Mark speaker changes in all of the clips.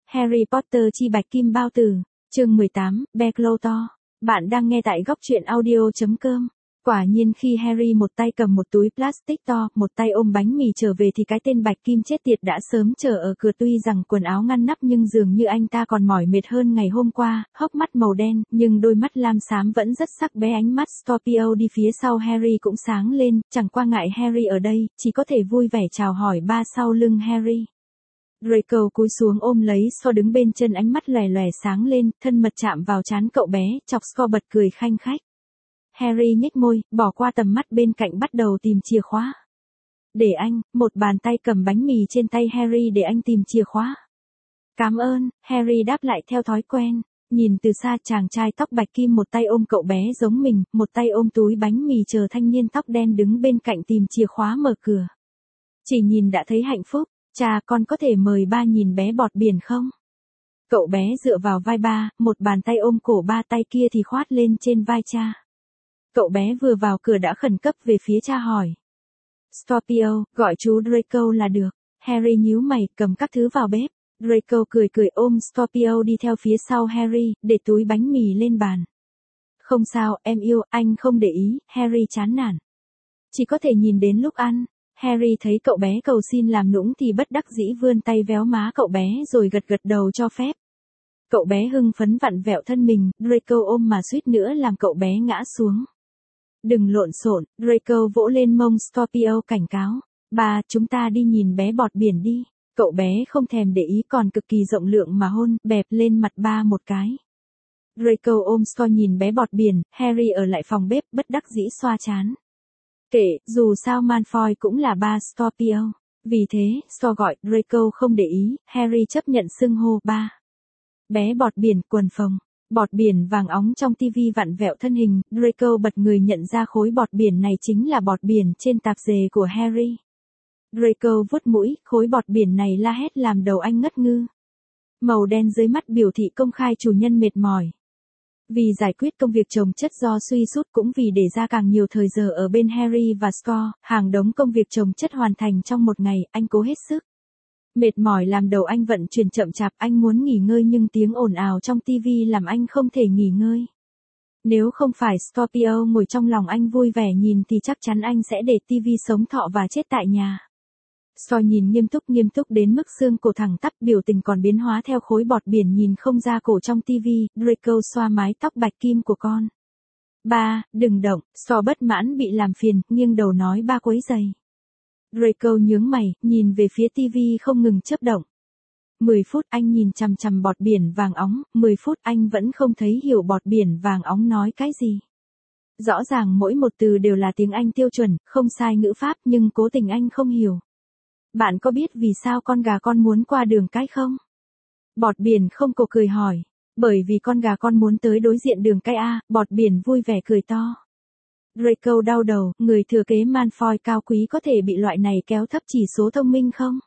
Speaker 1: Harry Potter chi bạch kim bao tử, chương 18, Becloto. Bạn đang nghe tại góc truyện audio.com. Quả nhiên khi Harry một tay cầm một túi plastic to, một tay ôm bánh mì trở về thì cái tên bạch kim chết tiệt đã sớm chờ ở cửa. Tuy rằng quần áo ngăn nắp nhưng dường như anh ta còn mỏi mệt hơn ngày hôm qua, hốc mắt màu đen, nhưng đôi mắt lam xám vẫn rất sắc bén. Ánh mắt Scorpio đi phía sau Harry cũng sáng lên, chẳng qua ngại Harry ở đây, chỉ có thể vui vẻ chào hỏi ba sau lưng Harry. Draco cúi xuống ôm lấy So đứng bên chân, ánh mắt lòe lòe sáng lên, thân mật chạm vào trán cậu bé, chọc Sco bật cười khanh khách. Harry nhếch môi, bỏ qua tầm mắt bên cạnh bắt đầu tìm chìa khóa. Để anh, một bàn tay cầm bánh mì trên tay Harry để anh tìm chìa khóa. Cảm ơn, Harry đáp lại theo thói quen. Nhìn từ xa chàng trai tóc bạch kim một tay ôm cậu bé giống mình, một tay ôm túi bánh mì chờ thanh niên tóc đen đứng bên cạnh tìm chìa khóa mở cửa. Chỉ nhìn đã thấy hạnh phúc. Cha, con có thể mời ba nhìn bé bọt biển không? Cậu bé dựa vào vai ba, một bàn tay ôm cổ ba, tay kia thì khoát lên trên vai cha. Cậu bé vừa vào cửa đã khẩn cấp về phía cha hỏi. Scorpio, gọi chú Draco là được. Harry nhíu mày, cầm các thứ vào bếp. Draco cười cười ôm Scorpio đi theo phía sau Harry, để túi bánh mì lên bàn. Không sao, em yêu, anh không để ý. Harry chán nản. Chỉ có thể nhìn đến lúc ăn. Harry thấy cậu bé cầu xin làm nũng thì bất đắc dĩ vươn tay véo má cậu bé rồi gật gật đầu cho phép. Cậu bé hưng phấn vặn vẹo thân mình, Draco ôm mà suýt nữa làm cậu bé ngã xuống. Đừng lộn xộn, Draco vỗ lên mông Scorpio cảnh cáo. Ba, chúng ta đi nhìn bé bọt biển đi. Cậu bé không thèm để ý còn cực kỳ rộng lượng mà hôn, bẹp lên mặt ba một cái. Draco ôm Sco nhìn bé bọt biển, Harry ở lại phòng bếp bất đắc dĩ xoa trán. Kệ, dù sao Malfoy cũng là ba Scorpio. Vì thế, Sco gọi, Draco không để ý, Harry chấp nhận xưng hô ba. Bé bọt biển, quần phồng. Bọt biển vàng óng trong tivi vặn vẹo thân hình, Draco bật người nhận ra khối bọt biển này chính là bọt biển trên tạp dề của Harry. Draco vuốt mũi, khối bọt biển này la hét làm đầu anh ngất ngư. Màu đen dưới mắt biểu thị công khai chủ nhân mệt mỏi. Vì giải quyết công việc chồng chất do suy sút cũng vì để ra càng nhiều thời giờ ở bên Harry và Sco, hàng đống công việc chồng chất hoàn thành trong một ngày, anh cố hết sức. Mệt mỏi làm đầu anh vận chuyển chậm chạp, anh muốn nghỉ ngơi nhưng tiếng ồn ào trong tivi làm anh không thể nghỉ ngơi. Nếu không phải Scorpio ngồi trong lòng anh vui vẻ nhìn thì chắc chắn anh sẽ để tivi sống thọ và chết tại nhà. Sco nhìn nghiêm túc đến mức xương cổ thẳng tắp, biểu tình còn biến hóa theo khối bọt biển nhìn không ra cổ trong tivi. Draco xoa mái tóc bạch kim của con. Ba, đừng động. Sco bất mãn bị làm phiền, nghiêng đầu nói ba quấy giày. Draco nhướng mày, nhìn về phía tivi không ngừng chớp động. 10 phút anh nhìn chằm chằm bọt biển vàng óng, 10 phút anh vẫn không thấy hiểu bọt biển vàng óng nói cái gì. Rõ ràng mỗi một từ đều là tiếng Anh tiêu chuẩn, không sai ngữ pháp nhưng cố tình anh không hiểu. Bạn có biết vì sao con gà con muốn qua đường cái không? Bọt biển không cổ cười hỏi. Bởi vì con gà con muốn tới đối diện đường cái A, bọt biển vui vẻ cười to. Draco đau đầu, người thừa kế Malfoy cao quý có thể bị loại này kéo thấp chỉ số thông minh không?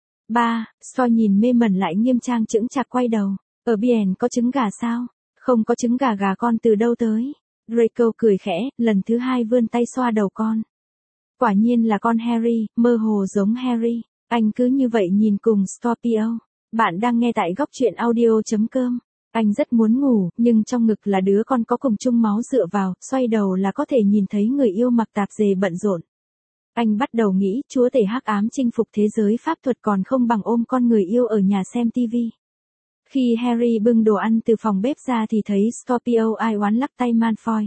Speaker 1: Ba, Sco nhìn mê mẩn lại nghiêm trang chững chạc quay đầu. Ở biển có trứng gà sao? Không có trứng gà, gà con từ đâu tới? Draco cười khẽ, lần thứ hai vươn tay xoa đầu con. Quả nhiên là con Harry, mơ hồ giống Harry. Anh cứ như vậy nhìn cùng Scorpio. Bạn đang nghe tại góc truyện audio.com. Anh rất muốn ngủ, nhưng trong ngực là đứa con có cùng chung máu dựa vào, xoay đầu là có thể nhìn thấy người yêu mặc tạp dề bận rộn. Anh bắt đầu nghĩ, chúa tể hắc ám chinh phục thế giới pháp thuật còn không bằng ôm con người yêu ở nhà xem tivi. Khi Harry bưng đồ ăn từ phòng bếp ra thì thấy Scorpio ai oán lắc tay Malfoy.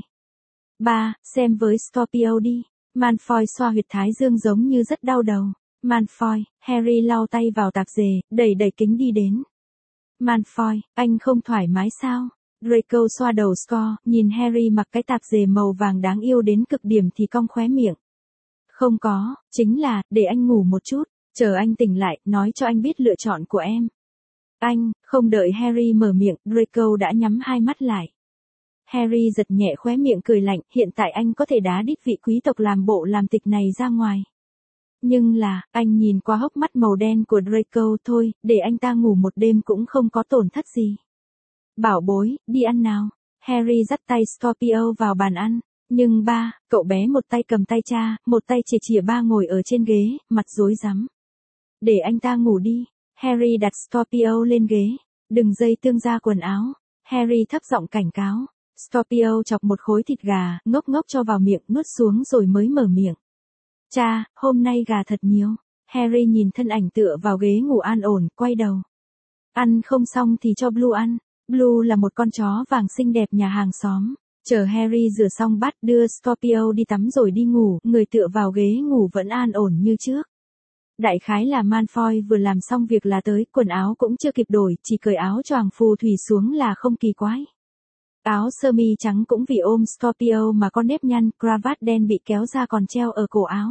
Speaker 1: Ba, xem với Scorpio đi. Malfoy xoa huyệt thái dương giống như rất đau đầu. Malfoy, Harry lau tay vào tạp dề, đẩy kính đi đến. Malfoy, anh không thoải mái sao? Draco xoa đầu Sco, nhìn Harry mặc cái tạp dề màu vàng đáng yêu đến cực điểm thì cong khóe miệng. Không có, chính là, để anh ngủ một chút, chờ anh tỉnh lại, nói cho anh biết lựa chọn của em. Anh, không đợi Harry mở miệng, Draco đã nhắm hai mắt lại. Harry giật nhẹ khóe miệng cười lạnh, hiện tại anh có thể đá đít vị quý tộc làm bộ làm tịch này ra ngoài. Nhưng là, anh nhìn qua hốc mắt màu đen của Draco thôi, để anh ta ngủ một đêm cũng không có tổn thất gì. Bảo bối, đi ăn nào. Harry dắt tay Scorpio vào bàn ăn. Nhưng ba, cậu bé một tay cầm tay cha, một tay chìa ba ngồi ở trên ghế, mặt rối rắm. Để anh ta ngủ đi. Harry đặt Scorpio lên ghế. Đừng dây tương ra quần áo. Harry thấp giọng cảnh cáo. Scorpio chọc một khối thịt gà, ngốc ngốc cho vào miệng, nuốt xuống rồi mới mở miệng. Cha, hôm nay gà thật nhiều. Harry nhìn thân ảnh tựa vào ghế ngủ an ổn, quay đầu. Ăn không xong thì cho Blue ăn. Blue là một con chó vàng xinh đẹp nhà hàng xóm. Chờ Harry rửa xong bát đưa Scorpio đi tắm rồi đi ngủ, người tựa vào ghế ngủ vẫn an ổn như trước. Đại khái là Malfoy vừa làm xong việc là tới, quần áo cũng chưa kịp đổi, chỉ cởi áo choàng phù thủy xuống là không kỳ quái. Áo sơ mi trắng cũng vì ôm Scorpio mà có nếp nhăn, cravat đen bị kéo ra còn treo ở cổ áo.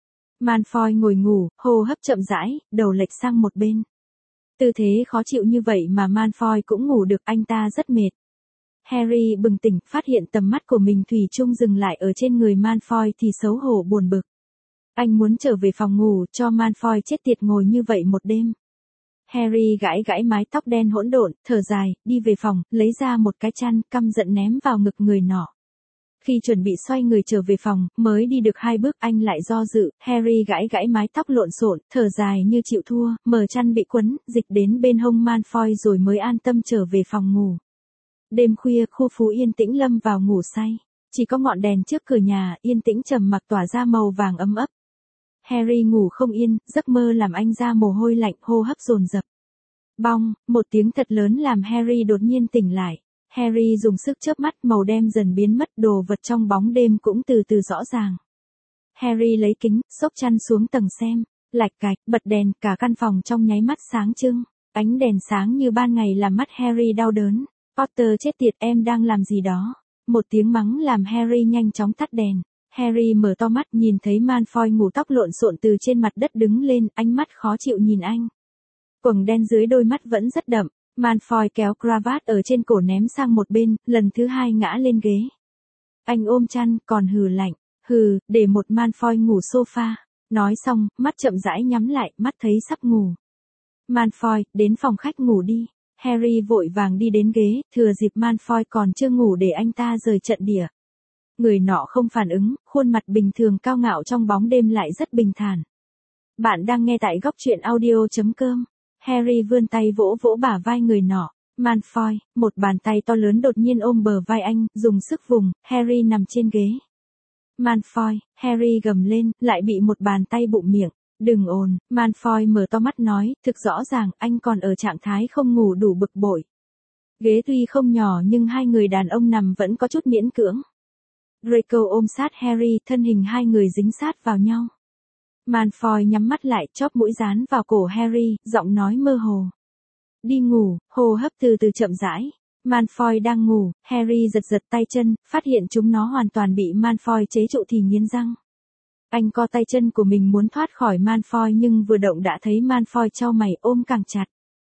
Speaker 1: Malfoy ngồi ngủ, hô hấp chậm rãi, đầu lệch sang một bên. Tư thế khó chịu như vậy mà Malfoy cũng ngủ được, anh ta rất mệt. Harry bừng tỉnh, phát hiện tầm mắt của mình thủy chung dừng lại ở trên người Malfoy thì xấu hổ buồn bực. Anh muốn trở về phòng ngủ, cho Malfoy chết tiệt ngồi như vậy một đêm. Harry gãi gãi mái tóc đen hỗn độn, thở dài, đi về phòng, lấy ra một cái chăn, căm giận ném vào ngực người nọ. Khi chuẩn bị xoay người trở về phòng, mới đi được 2 bước anh lại do dự, Harry gãi gãi mái tóc lộn xộn, thở dài như chịu thua, mở chăn bị quấn, dịch đến bên hông Malfoy rồi mới an tâm trở về phòng ngủ. Đêm khuya, khu phố yên tĩnh lâm vào ngủ say. Chỉ có ngọn đèn trước cửa nhà, yên tĩnh trầm mặc tỏa ra màu vàng ấm ấp. Harry ngủ không yên, giấc mơ làm anh ra mồ hôi lạnh, hô hấp dồn dập. Bong, một tiếng thật lớn làm Harry đột nhiên tỉnh lại. Harry dùng sức chớp mắt, màu đen dần biến mất, đồ vật trong bóng đêm cũng từ từ rõ ràng. Harry lấy kính, xốc chăn xuống tầng xem, lạch cạch, bật đèn, cả căn phòng trong nháy mắt sáng trưng. Ánh đèn sáng như ban ngày làm mắt Harry đau đớn. Potter chết tiệt, em đang làm gì đó? Một tiếng mắng làm Harry nhanh chóng tắt đèn. Harry mở to mắt nhìn thấy Malfoy ngủ tóc lộn xộn từ trên mặt đất đứng lên, ánh mắt khó chịu nhìn anh. Quầng đen dưới đôi mắt vẫn rất đậm. Malfoy kéo cravat ở trên cổ ném sang một bên, lần thứ 2 ngã lên ghế. Anh ôm chăn, còn hừ lạnh. Hừ, để một Malfoy ngủ sofa. Nói xong, mắt chậm rãi nhắm lại, mắt thấy sắp ngủ. Malfoy, đến phòng khách ngủ đi. Harry vội vàng đi đến ghế, thừa dịp Malfoy còn chưa ngủ để anh ta rời trận địa. Người nọ không phản ứng, khuôn mặt bình thường cao ngạo trong bóng đêm lại rất bình thản. Bạn đang nghe tại góc truyện audio.com. Harry vươn tay vỗ vỗ bả vai người nọ. Malfoy, một bàn tay to lớn đột nhiên ôm bờ vai anh, dùng sức vùng, Harry nằm trên ghế. Malfoy, Harry gầm lên, lại bị một bàn tay bụng miệng. Đừng ồn, Malfoy mở to mắt nói, thực rõ ràng, anh còn ở trạng thái không ngủ đủ bực bội. Ghế tuy không nhỏ nhưng 2 người đàn ông nằm vẫn có chút miễn cưỡng. Draco ôm sát Harry, thân hình 2 người dính sát vào nhau. Malfoy nhắm mắt lại, chóp mũi dán vào cổ Harry, giọng nói mơ hồ. Đi ngủ, hô hấp từ từ chậm rãi. Malfoy đang ngủ, Harry giật giật tay chân, phát hiện chúng nó hoàn toàn bị Malfoy chế trụ thì nghiến răng. Anh co tay chân của mình muốn thoát khỏi Malfoy nhưng vừa động đã thấy Malfoy chau mày ôm càng chặt.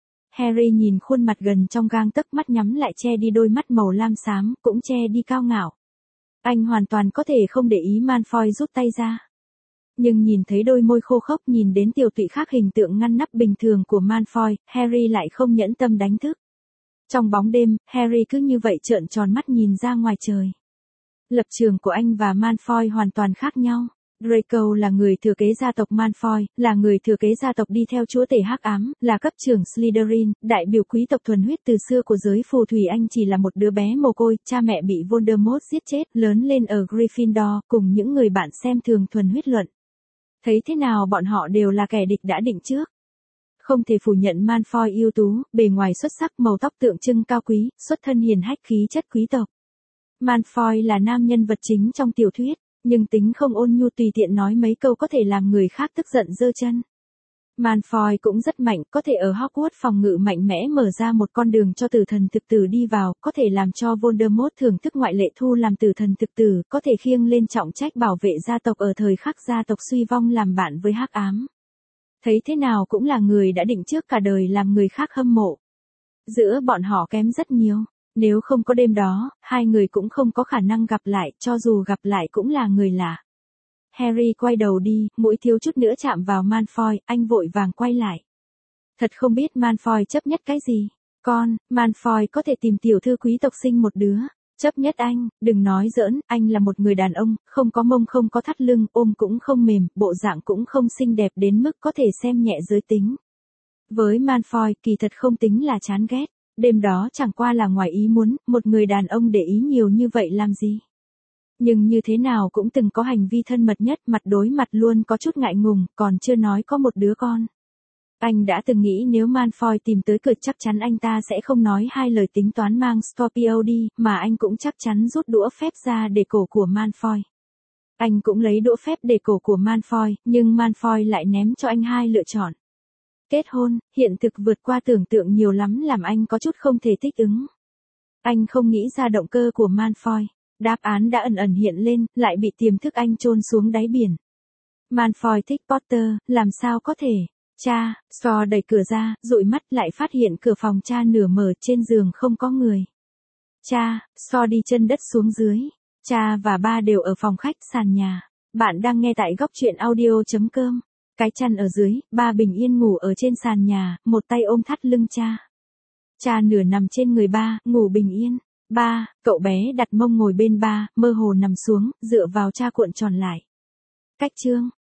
Speaker 1: Harry nhìn khuôn mặt gần trong gang tấc, mắt nhắm lại che đi đôi mắt màu lam xám, cũng che đi cao ngạo. Anh hoàn toàn có thể không để ý Malfoy rút tay ra. Nhưng nhìn thấy đôi môi khô khốc, nhìn đến tiểu tụy khác hình tượng ngăn nắp bình thường của Malfoy, Harry lại không nhẫn tâm đánh thức. Trong bóng đêm, Harry cứ như vậy trợn tròn mắt nhìn ra ngoài trời. Lập trường của anh và Malfoy hoàn toàn khác nhau. Draco là người thừa kế gia tộc Malfoy, là người thừa kế gia tộc đi theo chúa tể hắc ám, là cấp trưởng Slytherin, đại biểu quý tộc thuần huyết từ xưa của giới phù thủy. Anh chỉ là một đứa bé mồ côi, cha mẹ bị Voldemort giết chết, lớn lên ở Gryffindor, cùng những người bạn xem thường thuần huyết luận. Thấy thế nào bọn họ đều là kẻ địch đã định trước. Không thể phủ nhận Malfoy ưu tú, bề ngoài xuất sắc, màu tóc tượng trưng cao quý, xuất thân hiền hách, khí chất quý tộc. Malfoy là nam nhân vật chính trong tiểu thuyết, nhưng tính không ôn nhu, tùy tiện nói mấy câu có thể làm người khác tức giận giơ chân. Malfoy cũng rất mạnh, có thể ở Hogwarts phòng ngự mạnh mẽ mở ra một con đường cho tử thần thực tử đi vào, có thể làm cho Voldemort thưởng thức ngoại lệ thu làm tử thần thực tử, có thể khiêng lên trọng trách bảo vệ gia tộc ở thời khắc gia tộc suy vong, làm bạn với hắc ám. Thấy thế nào cũng là người đã định trước cả đời làm người khác hâm mộ. Giữa bọn họ kém rất nhiều. Nếu không có đêm đó, 2 người cũng không có khả năng gặp lại, cho dù gặp lại cũng là người lạ. Harry quay đầu đi, mũi thiếu chút nữa chạm vào Malfoy, anh vội vàng quay lại. Thật không biết Malfoy chấp nhất cái gì. Con, Malfoy có thể tìm tiểu thư quý tộc sinh một đứa. Chấp nhất anh, đừng nói giỡn, anh là một người đàn ông, không có mông không có thắt lưng, ôm cũng không mềm, bộ dạng cũng không xinh đẹp đến mức có thể xem nhẹ giới tính. Với Malfoy, kỳ thật không tính là chán ghét. Đêm đó chẳng qua là ngoài ý muốn, một người đàn ông để ý nhiều như vậy làm gì. Nhưng như thế nào cũng từng có hành vi thân mật nhất, mặt đối mặt luôn có chút ngại ngùng, còn chưa nói có một đứa con. Anh đã từng nghĩ nếu Malfoy tìm tới cửa chắc chắn anh ta sẽ không nói hai lời tính toán mang Scorpio đi, mà anh cũng chắc chắn rút đũa phép ra để cổ của Malfoy. Anh cũng lấy đũa phép để cổ của Malfoy, nhưng Malfoy lại ném cho anh hai lựa chọn. Kết hôn, hiện thực vượt qua tưởng tượng nhiều lắm làm anh có chút không thể thích ứng. Anh không nghĩ ra động cơ của Malfoy. Đáp án đã ẩn ẩn hiện lên, lại bị tiềm thức anh chôn xuống đáy biển. Malfoy thích Potter, làm sao có thể? Cha, Scorpio đẩy cửa ra, dụi mắt lại phát hiện cửa phòng cha nửa mở, trên giường không có người. Cha, Scorpio đi chân đất xuống dưới. Cha và ba đều ở phòng khách sàn nhà. Bạn đang nghe tại góc truyện audio.com. Cái chăn ở dưới, ba bình yên ngủ ở trên sàn nhà, một tay ôm thắt lưng cha. Cha nửa nằm trên người ba, ngủ bình yên. Ba, cậu bé đặt mông ngồi bên ba, mơ hồ nằm xuống, dựa vào cha cuộn tròn lại. Cách chương.